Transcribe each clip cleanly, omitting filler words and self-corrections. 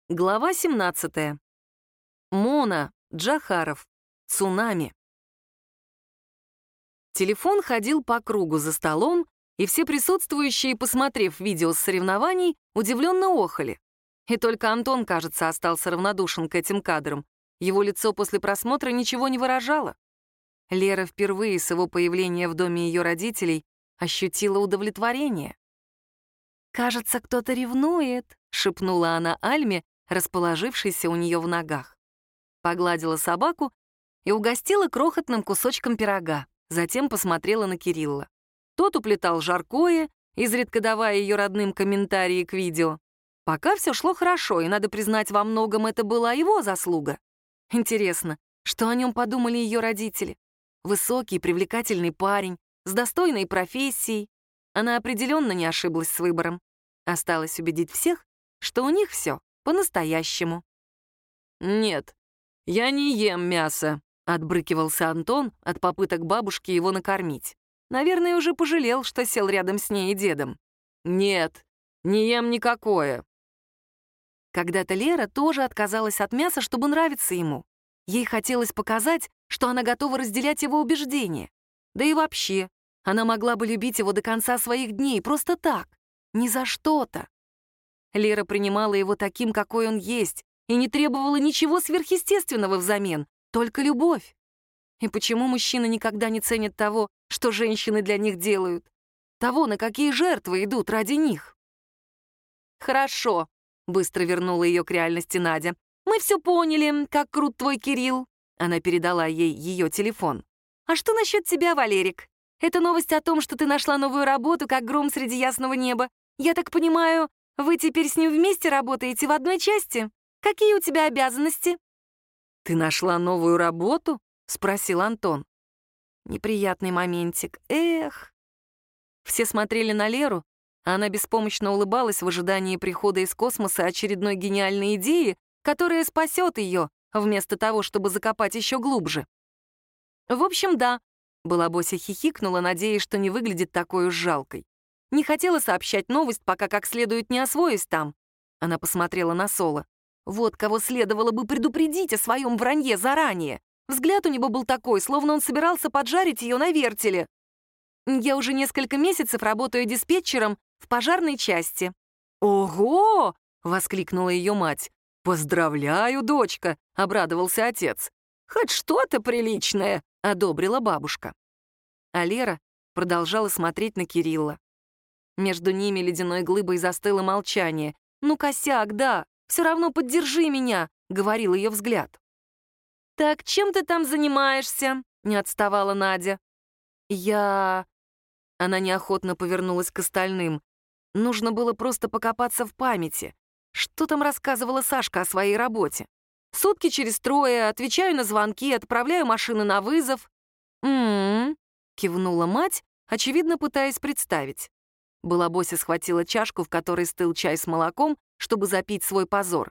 Глава 17. Мона Джахаров. Цунами. Телефон ходил по кругу за столом, и все присутствующие, посмотрев видео с соревнований, удивленно охали. И только Антон, кажется, остался равнодушен к этим кадрам. Его лицо после просмотра ничего не выражало. Лера впервые с его появления в доме ее родителей ощутила удовлетворение. «Кажется, кто-то ревнует», — шепнула она Альме, расположившейся у нее в ногах. Погладила собаку и угостила крохотным кусочком пирога, затем посмотрела на Кирилла. Тот уплетал жаркое, изредка давая ее родным комментарии к видео. Пока все шло хорошо, и, надо признать, во многом это была его заслуга. Интересно, что о нем подумали ее родители? Высокий, привлекательный парень, с достойной профессией. Она определенно не ошиблась с выбором. Осталось убедить всех, что у них все по-настоящему. «Нет, я не ем мясо», — отбрыкивался Антон от попыток бабушки его накормить. Наверное, уже пожалел, что сел рядом с ней и дедом. «Нет, не ем никакое». Когда-то Лера тоже отказалась от мяса, чтобы нравиться ему. Ей хотелось показать, что она готова разделять его убеждения. Да и вообще, она могла бы любить его до конца своих дней, просто так, не за что-то. Лера принимала его таким, какой он есть, и не требовала ничего сверхъестественного взамен, только любовь. И почему мужчины никогда не ценят того, что женщины для них делают? Того, на какие жертвы идут ради них? «Хорошо», — быстро вернула ее к реальности Надя. «Мы все поняли, как крут твой Кирилл». Она передала ей ее телефон. «А что насчет тебя, Валерик? Это новость о том, что ты нашла новую работу, как гром среди ясного неба. Я так понимаю, вы теперь с ним вместе работаете в одной части? Какие у тебя обязанности?» «Ты нашла новую работу?» — спросил Антон. Неприятный моментик. Эх. Все смотрели на Леру, а она беспомощно улыбалась в ожидании прихода из космоса очередной гениальной идеи, которая спасет ее, вместо того, чтобы закопать еще глубже. «В общем, да», — Балабося хихикнула, надеясь, что не выглядит такой уж жалкой. Не хотела сообщать новость, пока как следует не освоюсь там. Она посмотрела на Соло. Вот кого следовало бы предупредить о своем вранье заранее. Взгляд у него был такой, словно он собирался поджарить ее на вертеле. «Я уже несколько месяцев работаю диспетчером в пожарной части». «Ого!» — воскликнула ее мать. «Поздравляю, дочка!» — обрадовался отец. «Хоть что-то приличное!» — одобрила бабушка. А Лера продолжала смотреть на Кирилла. Между ними ледяной глыбой застыло молчание. «Ну, косяк, да, все равно поддержи меня», — говорил ее взгляд. «Так чем ты там занимаешься?» — не отставала Надя. «Я...» Она неохотно повернулась к остальным. Нужно было просто покопаться в памяти. Что там рассказывала Сашка о своей работе? «Сутки через трое, отвечаю на звонки, отправляю машины на вызов». «М-м-м», кивнула мать, очевидно пытаясь представить. Балабося схватила чашку, в которой стыл чай с молоком, чтобы запить свой позор.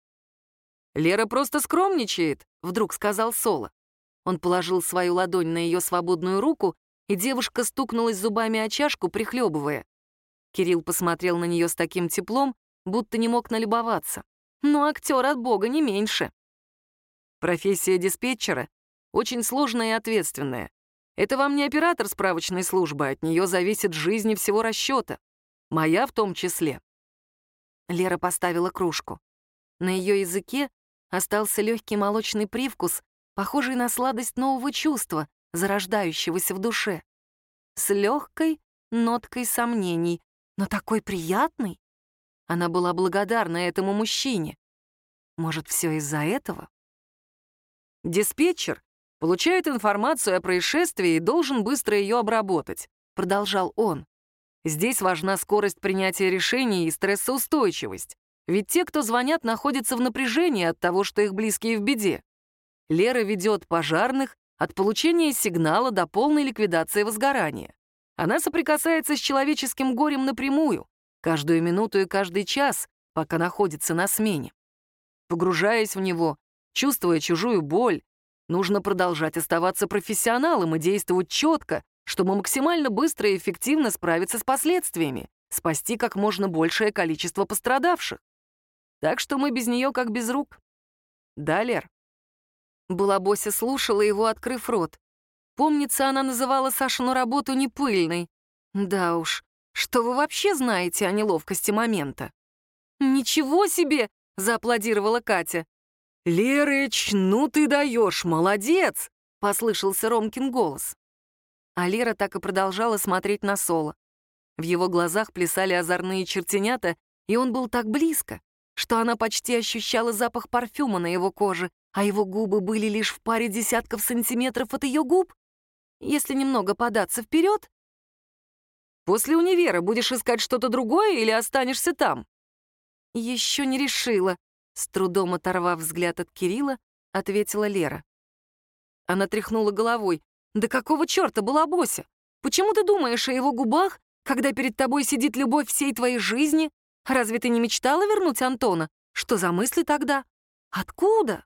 «Лера просто скромничает», — вдруг сказал Соло. Он положил свою ладонь на ее свободную руку, и девушка стукнулась зубами о чашку, прихлебывая. Кирилл посмотрел на нее с таким теплом, будто не мог налюбоваться. Но актер от бога не меньше. Профессия диспетчера очень сложная и ответственная. Это вам не оператор справочной службы, от нее зависит жизнь и всего расчета. Моя в том числе. Лера поставила кружку. На ее языке остался легкий молочный привкус, похожий на сладость нового чувства, зарождающегося в душе. С легкой ноткой сомнений, но такой приятный. Она была благодарна этому мужчине. Может, все из-за этого? «Диспетчер получает информацию о происшествии и должен быстро ее обработать», — продолжал он. «Здесь важна скорость принятия решений и стрессоустойчивость. Ведь те, кто звонят, находятся в напряжении от того, что их близкие в беде. Лера ведет пожарных от получения сигнала до полной ликвидации возгорания. Она соприкасается с человеческим горем напрямую, каждую минуту и каждый час, пока находится на смене. Погружаясь в него, чувствуя чужую боль, нужно продолжать оставаться профессионалом и действовать четко, чтобы максимально быстро и эффективно справиться с последствиями, спасти как можно большее количество пострадавших. Так что мы без нее как без рук. Да, Лер?» Балабося слушала его, открыв рот. Помнится, она называла Сашину работу непыльной. Да уж, что вы вообще знаете о неловкости момента? «Ничего себе!» — зааплодировала Катя. «Лерыч, ну ты даешь, молодец!» — послышался Ромкин голос. А Лера так и продолжала смотреть на Соло. В его глазах плясали озорные чертенята, и он был так близко, что она почти ощущала запах парфюма на его коже, а его губы были лишь в паре десятков сантиметров от ее губ. Если немного податься вперед. «После универа будешь искать что-то другое или останешься там?» «Еще не решила», — с трудом оторвав взгляд от Кирилла, ответила Лера. Она тряхнула головой. «Да какого черта была Бося? Почему ты думаешь о его губах, когда перед тобой сидит любовь всей твоей жизни? Разве ты не мечтала вернуть Антона? Что за мысли тогда? Откуда?»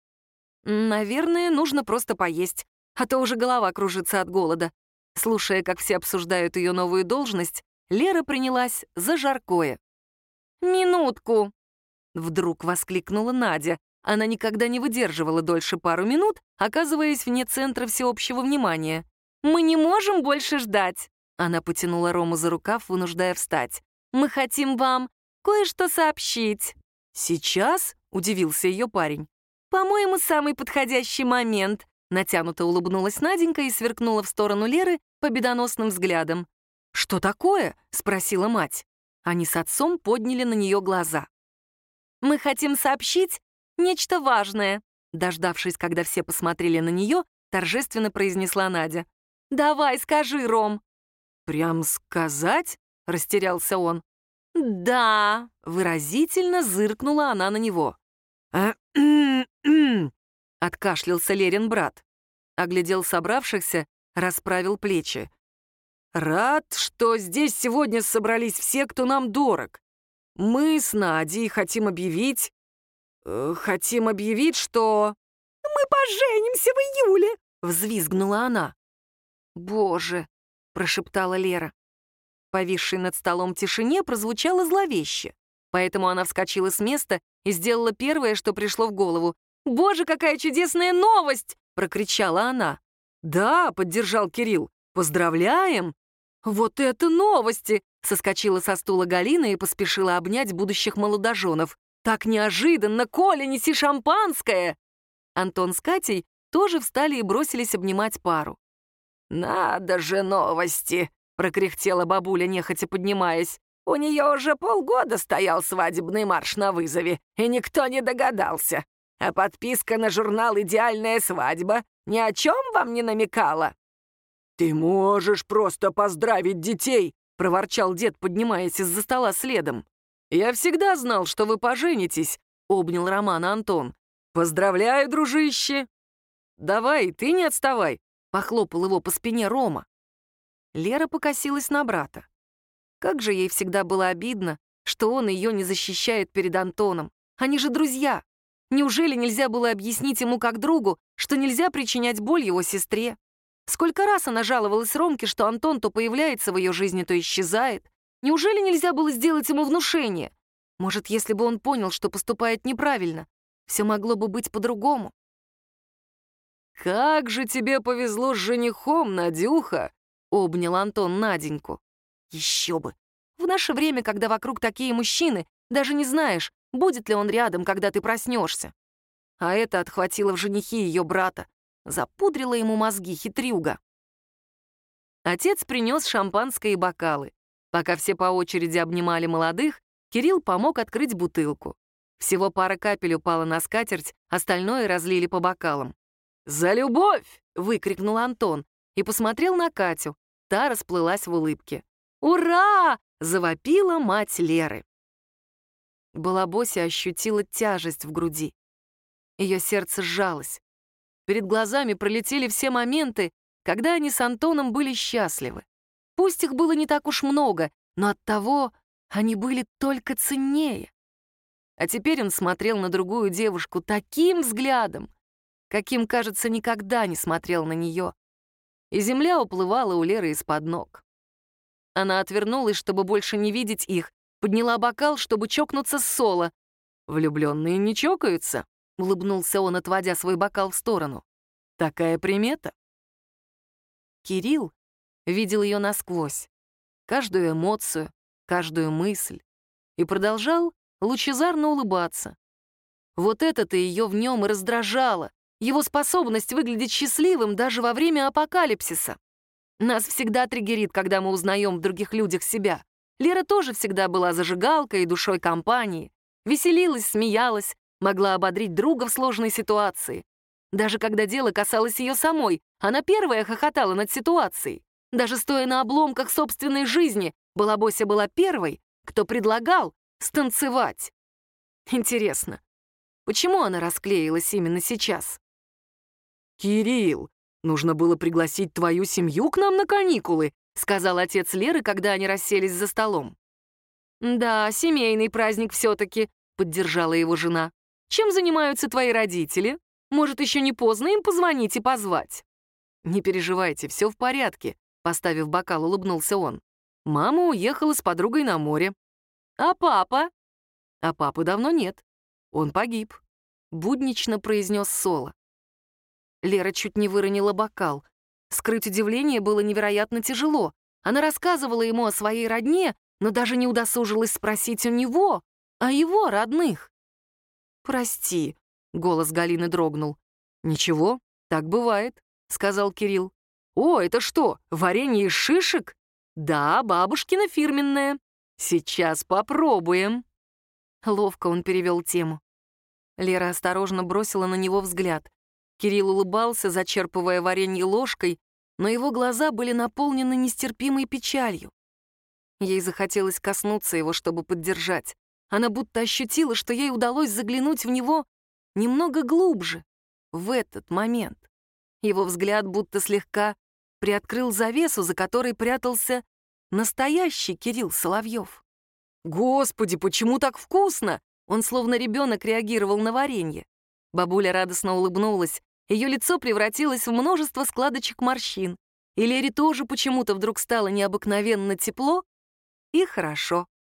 «Наверное, нужно просто поесть, а то уже голова кружится от голода». Слушая, как все обсуждают ее новую должность, Лера принялась за жаркое. «Минутку!» — вдруг воскликнула Надя. Она никогда не выдерживала дольше пару минут, оказываясь вне центра всеобщего внимания. «Мы не можем больше ждать!» Она потянула Рому за рукав, вынуждая встать. «Мы хотим вам кое-что сообщить». «Сейчас?» — удивился ее парень. «По-моему, самый подходящий момент», — натянуто улыбнулась Наденька и сверкнула в сторону Леры победоносным взглядом. «Что такое?» — спросила мать. Они с отцом подняли на нее глаза. «Мы хотим сообщить нечто важное», — дождавшись, когда все посмотрели на нее, торжественно произнесла Надя. «Давай, скажи, Ром». «Прям сказать?» — растерялся он. «Да», — выразительно зыркнула она на него. Откашлялся Лерин брат. Оглядел собравшихся, расправил плечи. «Рад, что здесь сегодня собрались все, кто нам дорог. Мы с Надей хотим объявить, что...» «Мы поженимся в июле!» — взвизгнула она. «Боже!» — прошептала Лера. В повисшей над столом тишине прозвучало зловеще, поэтому она вскочила с места и сделала первое, что пришло в голову. «Боже, какая чудесная новость!» — прокричала она. «Да!» — поддержал Кирилл. «Поздравляем!» «Вот это новости!» — соскочила со стула Галина и поспешила обнять будущих молодоженов. «Так неожиданно! Коля, неси шампанское!» Антон с Катей тоже встали и бросились обнимать пару. «Надо же новости!» — прокряхтела бабуля, нехотя поднимаясь. «У нее уже полгода стоял свадебный марш на вызове, и никто не догадался. А подписка на журнал «Идеальная свадьба» ни о чем вам не намекала?» «Ты можешь просто поздравить детей!» — проворчал дед, поднимаясь из-за стола следом. «Я всегда знал, что вы поженитесь», — обнял Романа Антон. «Поздравляю, дружище!» «Давай, ты не отставай», — похлопал его по спине Рома. Лера покосилась на брата. Как же ей всегда было обидно, что он ее не защищает перед Антоном. Они же друзья. Неужели нельзя было объяснить ему как другу, что нельзя причинять боль его сестре? Сколько раз она жаловалась Ромке, что Антон то появляется в ее жизни, то исчезает. Неужели нельзя было сделать ему внушение? Может, если бы он понял, что поступает неправильно, все могло бы быть по-другому. «Как же тебе повезло с женихом, Надюха!» — обнял Антон Наденьку. «Еще бы! В наше время, когда вокруг такие мужчины, даже не знаешь, будет ли он рядом, когда ты проснешься». А это отхватило в женихи ее брата. Запудрила ему мозги хитрюга. Отец принес шампанское и бокалы. Пока все по очереди обнимали молодых, Кирилл помог открыть бутылку. Всего пара капель упала на скатерть, остальное разлили по бокалам. «За любовь!» — выкрикнул Антон и посмотрел на Катю. Та расплылась в улыбке. «Ура!» — завопила мать Леры. Балабося ощутила тяжесть в груди. Ее сердце сжалось. Перед глазами пролетели все моменты, когда они с Антоном были счастливы. Пусть их было не так уж много, но оттого они были только ценнее. А теперь он смотрел на другую девушку таким взглядом, каким, кажется, никогда не смотрел на нее. И земля уплывала у Леры из-под ног. Она отвернулась, чтобы больше не видеть их, подняла бокал, чтобы чокнуться с Соло. Влюбленные не чокаются», — улыбнулся он, отводя свой бокал в сторону. «Такая примета». Кирилл видел ее насквозь, каждую эмоцию, каждую мысль, и продолжал лучезарно улыбаться. Вот это-то ее в нем и раздражало, его способность выглядеть счастливым даже во время апокалипсиса. Нас всегда триггерит, когда мы узнаем в других людях себя. Лера тоже всегда была зажигалкой и душой компании. Веселилась, смеялась, могла ободрить друга в сложной ситуации. Даже когда дело касалось ее самой, она первая хохотала над ситуацией. Даже стоя на обломках собственной жизни, Балабося была первой, кто предлагал станцевать. Интересно, почему она расклеилась именно сейчас? «Кирилл, нужно было пригласить твою семью к нам на каникулы», сказал отец Леры, когда они расселись за столом. «Да, семейный праздник все-таки», — поддержала его жена. «Чем занимаются твои родители? Может, еще не поздно им позвонить и позвать?» «Не переживайте, все в порядке», — поставив бокал, улыбнулся он. «Мама уехала с подругой на море». «А папа?» «А папы давно нет. Он погиб», — буднично произнес Соло. Лера чуть не выронила бокал. Скрыть удивление было невероятно тяжело. Она рассказывала ему о своей родне, но даже не удосужилась спросить у него, о его родных. «Прости», — голос Галины дрогнул. «Ничего, так бывает», — сказал Кирилл. «О, это что, варенье из шишек?» «Да, бабушкино фирменное. Сейчас попробуем». Ловко он перевел тему. Лера осторожно бросила на него взгляд. Кирилл улыбался, зачерпывая варенье ложкой, но его глаза были наполнены нестерпимой печалью. Ей захотелось коснуться его, чтобы поддержать. Она будто ощутила, что ей удалось заглянуть в него немного глубже, в этот момент. Его взгляд будто слегка приоткрыл завесу, за которой прятался настоящий Кирилл Соловьев. «Господи, почему так вкусно?» Он словно ребенок реагировал на варенье. Бабуля радостно улыбнулась. Ее лицо превратилось в множество складочек морщин. И Лере тоже почему-то вдруг стало необыкновенно тепло и хорошо.